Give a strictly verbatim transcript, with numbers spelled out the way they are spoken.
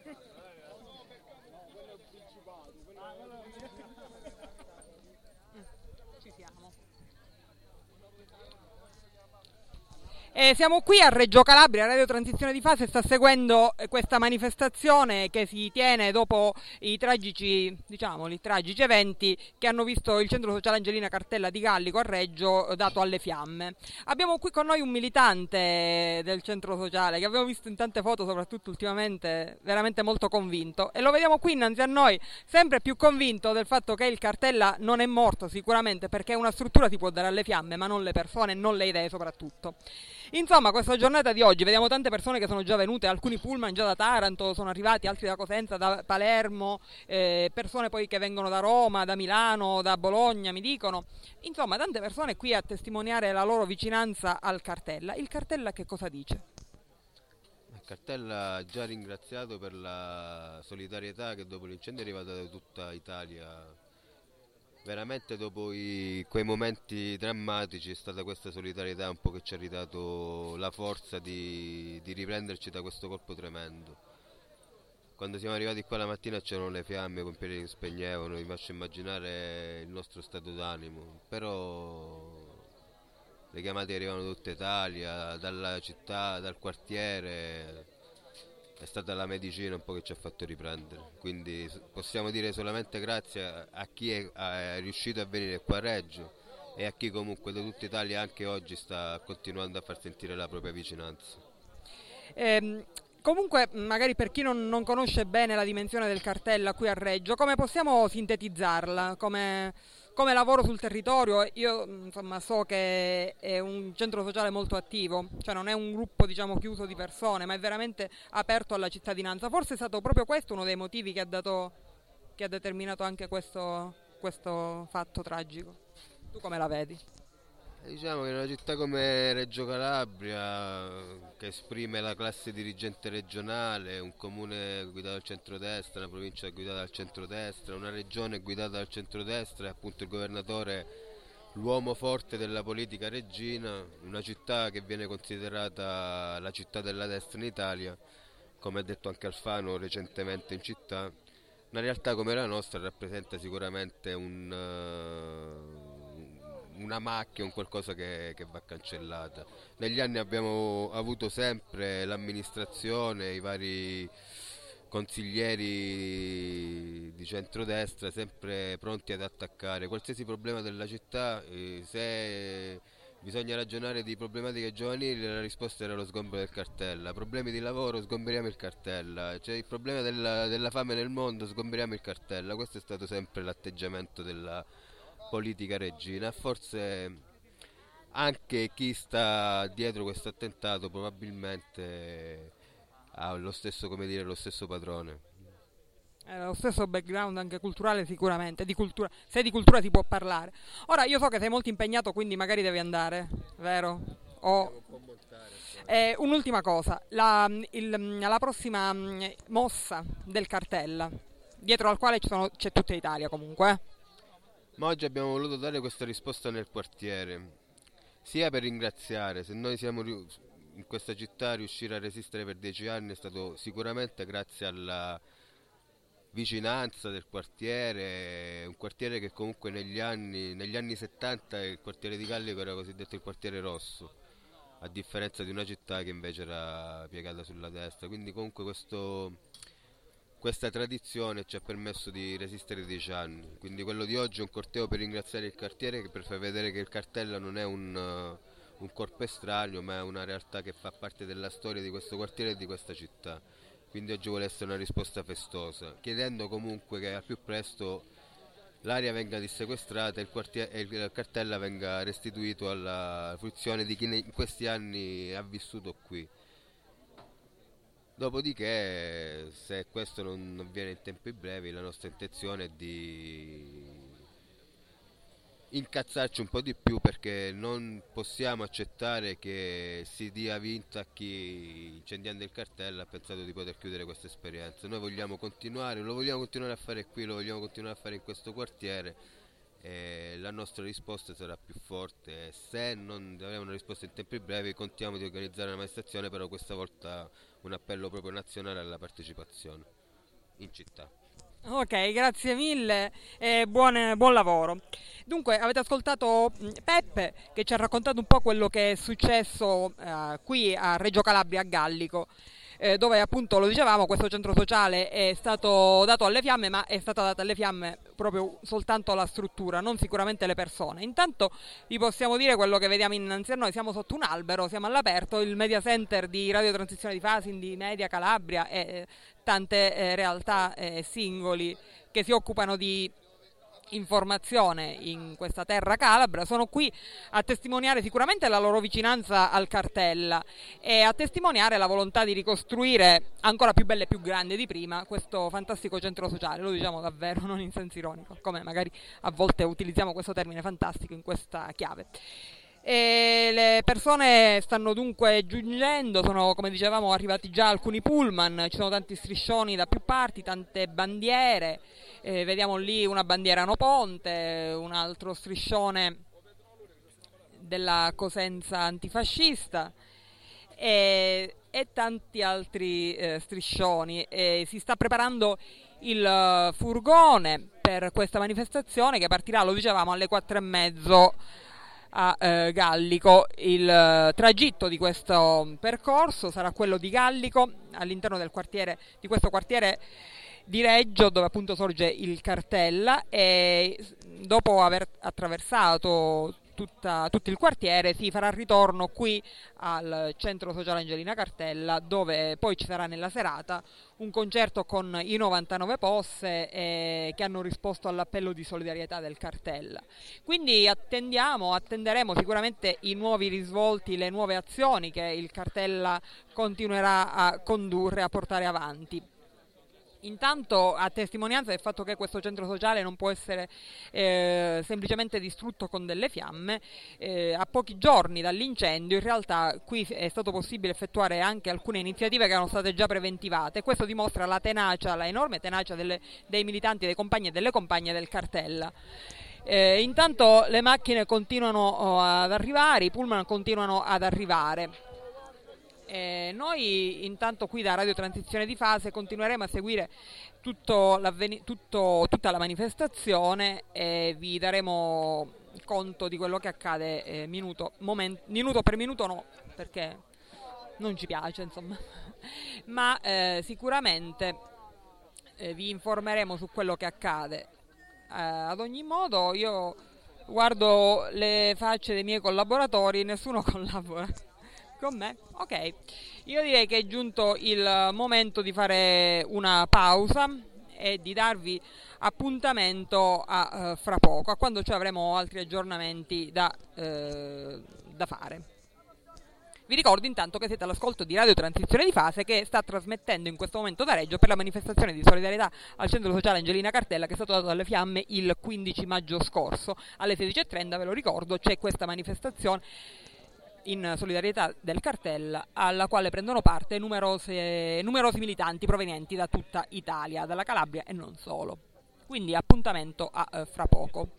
Ci siamo. Eh, siamo qui a Reggio Calabria, Radio Transizione di Fase sta seguendo eh, questa manifestazione che si tiene dopo i tragici, diciamoli, tragici eventi che hanno visto il centro sociale Angelina Cartella di Gallico a Reggio eh, dato alle fiamme. Abbiamo qui con noi un militante del centro sociale che abbiamo visto in tante foto, soprattutto ultimamente, veramente molto convinto, e lo vediamo qui innanzi a noi, sempre più convinto del fatto che il Cartella non è morto sicuramente, perché una struttura si può dare alle fiamme, ma non le persone, non le idee soprattutto. Insomma, questa giornata di oggi vediamo tante persone che sono già venute, alcuni pullman già da Taranto sono arrivati, altri da Cosenza, da Palermo, eh, persone poi che vengono da Roma, da Milano, da Bologna, mi dicono. Insomma, tante persone qui a testimoniare la loro vicinanza al Cartella. Il Cartella che cosa dice? Il Cartella ha già ringraziato per la solidarietà che dopo l'incendio è arrivata da tutta Italia. Veramente dopo i, quei momenti drammatici è stata questa solidarietà un po' che ci ha ridato la forza di, di riprenderci da questo colpo tremendo. Quando siamo arrivati qua la mattina c'erano le fiamme, i pompieri che spegnevano, vi faccio immaginare il nostro stato d'animo, però le chiamate arrivavano da tutta Italia, dalla città, dal quartiere. È stata la medicina un po' che ci ha fatto riprendere, quindi possiamo dire solamente grazie a chi è, è riuscito a venire qua a Reggio e a chi comunque da tutta Italia anche oggi sta continuando a far sentire la propria vicinanza. Ehm, comunque, magari per chi non, non conosce bene la dimensione del Cartella qui a Reggio, come possiamo sintetizzarla? Come... Come lavoro sul territorio, io insomma so che è un centro sociale molto attivo, cioè non è un gruppo diciamo chiuso di persone, ma è veramente aperto alla cittadinanza. Forse è stato proprio questo uno dei motivi che ha dato, che ha determinato anche questo, questo fatto tragico. Tu come la vedi? Diciamo che in una città come Reggio Calabria, che esprime la classe dirigente regionale, un comune guidato dal centrodestra, una provincia guidata dal centrodestra, una regione guidata dal centrodestra e appunto il governatore l'uomo forte della politica reggina, una città che viene considerata la città della destra in Italia, come ha detto anche Alfano recentemente in città, una realtà come la nostra rappresenta sicuramente un... Uh, una macchia, un qualcosa che, che va cancellata. Negli anni abbiamo avuto sempre l'amministrazione, i vari consiglieri di centrodestra sempre pronti ad attaccare qualsiasi problema della città. Eh, se bisogna ragionare di problematiche giovanili, la risposta era lo sgombero del Cartella. Problemi di lavoro, sgomberiamo il Cartella. C'è il problema della, della fame nel mondo, sgomberiamo il Cartella. Questo è stato sempre l'atteggiamento della politica reggina. Forse anche chi sta dietro questo attentato probabilmente ha lo stesso, come dire, lo stesso padrone. Eh, lo stesso background anche culturale sicuramente, di cultura, se di cultura si può parlare. Ora io so che sei molto impegnato, quindi magari devi andare, vero? O... Eh, un'ultima cosa, la, il, la prossima mossa del Cartella, dietro al quale ci sono, c'è tutta Italia comunque, eh? Ma oggi abbiamo voluto dare questa risposta nel quartiere, sia per ringraziare, se noi siamo in questa città riuscire a resistere per dieci anni è stato sicuramente grazie alla vicinanza del quartiere, un quartiere che comunque negli anni, negli anni settanta il quartiere di Gallico era cosiddetto il quartiere rosso, a differenza di una città che invece era piegata sulla destra, quindi comunque questo... Questa tradizione ci ha permesso di resistere dieci anni, quindi quello di oggi è un corteo per ringraziare il quartiere, per far vedere che il Cartella non è un, uh, un corpo estraneo, ma è una realtà che fa parte della storia di questo quartiere e di questa città. Quindi oggi vuole essere una risposta festosa, chiedendo comunque che al più presto l'area venga dissequestrata e il, quartiere, e il Cartella venga restituito alla fruizione di chi in questi anni ha vissuto qui. Dopodiché, se questo non avviene in tempi brevi, la nostra intenzione è di incazzarci un po' di più, perché non possiamo accettare che si dia vinta a chi, incendiando il Cartella, ha pensato di poter chiudere questa esperienza. Noi vogliamo continuare, lo vogliamo continuare a fare qui, lo vogliamo continuare a fare in questo quartiere e la nostra risposta sarà più forte. Se non avremo una risposta in tempi brevi, contiamo di organizzare una manifestazione, però questa volta un appello proprio nazionale alla partecipazione in città. Ok, grazie mille e buon, buon lavoro. Dunque, avete ascoltato Peppe che ci ha raccontato un po' quello che è successo eh, qui a Reggio Calabria, a Gallico, eh, dove appunto, lo dicevamo, questo centro sociale è stato dato alle fiamme, ma è stata data alle fiamme proprio soltanto la struttura, non sicuramente le persone. Intanto vi possiamo dire quello che vediamo innanzi a noi: siamo sotto un albero, siamo all'aperto, il media center di Radio Transizione di Fasin, di Media Calabria e tante eh, realtà eh, singoli che si occupano di informazione in questa terra calabra sono qui a testimoniare sicuramente la loro vicinanza al Cartella e a testimoniare la volontà di ricostruire ancora più bella e più grande di prima questo fantastico centro sociale. Lo diciamo davvero, non in senso ironico, come magari a volte utilizziamo questo termine fantastico in questa chiave. E le persone stanno dunque giungendo, sono, come dicevamo, arrivati già alcuni pullman, ci sono tanti striscioni da più parti, tante bandiere, eh, vediamo lì una bandiera no ponte, un altro striscione della Cosenza antifascista e, e tanti altri eh, striscioni. E si sta preparando il furgone per questa manifestazione che partirà, lo dicevamo, alle quattro e mezzo a eh, Gallico. Il eh, tragitto di questo percorso sarà quello di Gallico, all'interno del quartiere, di questo quartiere di Reggio, dove appunto sorge il Cartella, e dopo aver attraversato tutta, tutto il quartiere si farà ritorno qui al centro sociale Angelina Cartella, dove poi ci sarà nella serata un concerto con i novantanove Posse eh, che hanno risposto all'appello di solidarietà del Cartella. Quindi attendiamo, attenderemo sicuramente i nuovi risvolti, le nuove azioni che il Cartella continuerà a condurre, a portare avanti. Intanto, a testimonianza del fatto che questo centro sociale non può essere eh, semplicemente distrutto con delle fiamme, eh, a pochi giorni dall'incendio in realtà qui è stato possibile effettuare anche alcune iniziative che erano state già preventivate. Questo dimostra la tenacia, la enorme tenacia delle, dei militanti, dei compagni e delle compagne del Cartella. Eh, intanto le macchine continuano oh, ad arrivare, i pullman continuano ad arrivare. Eh, noi intanto qui da Radio Transizione di Fase continueremo a seguire tutto tutto, tutta la manifestazione e vi daremo conto di quello che accade eh, minuto, moment, minuto per minuto, no, perché non ci piace, insomma, ma eh, sicuramente eh, vi informeremo su quello che accade. Eh, ad ogni modo io guardo le facce dei miei collaboratori, nessuno collabora con me. Ok, io direi che è giunto il momento di fare una pausa e di darvi appuntamento a uh, fra poco, a quando ci avremo altri aggiornamenti da, uh, da fare. Vi ricordo intanto che siete all'ascolto di Radio Transizione di Fase, che sta trasmettendo in questo momento da Reggio per la manifestazione di solidarietà al centro sociale Angelina Cartella, che è stato dato alle fiamme il quindici maggio scorso alle sedici e trenta. Ve lo ricordo, c'è questa manifestazione in solidarietà del Cartella, alla quale prendono parte numerose, numerosi militanti provenienti da tutta Italia, dalla Calabria e non solo. Quindi appuntamento a eh, fra poco.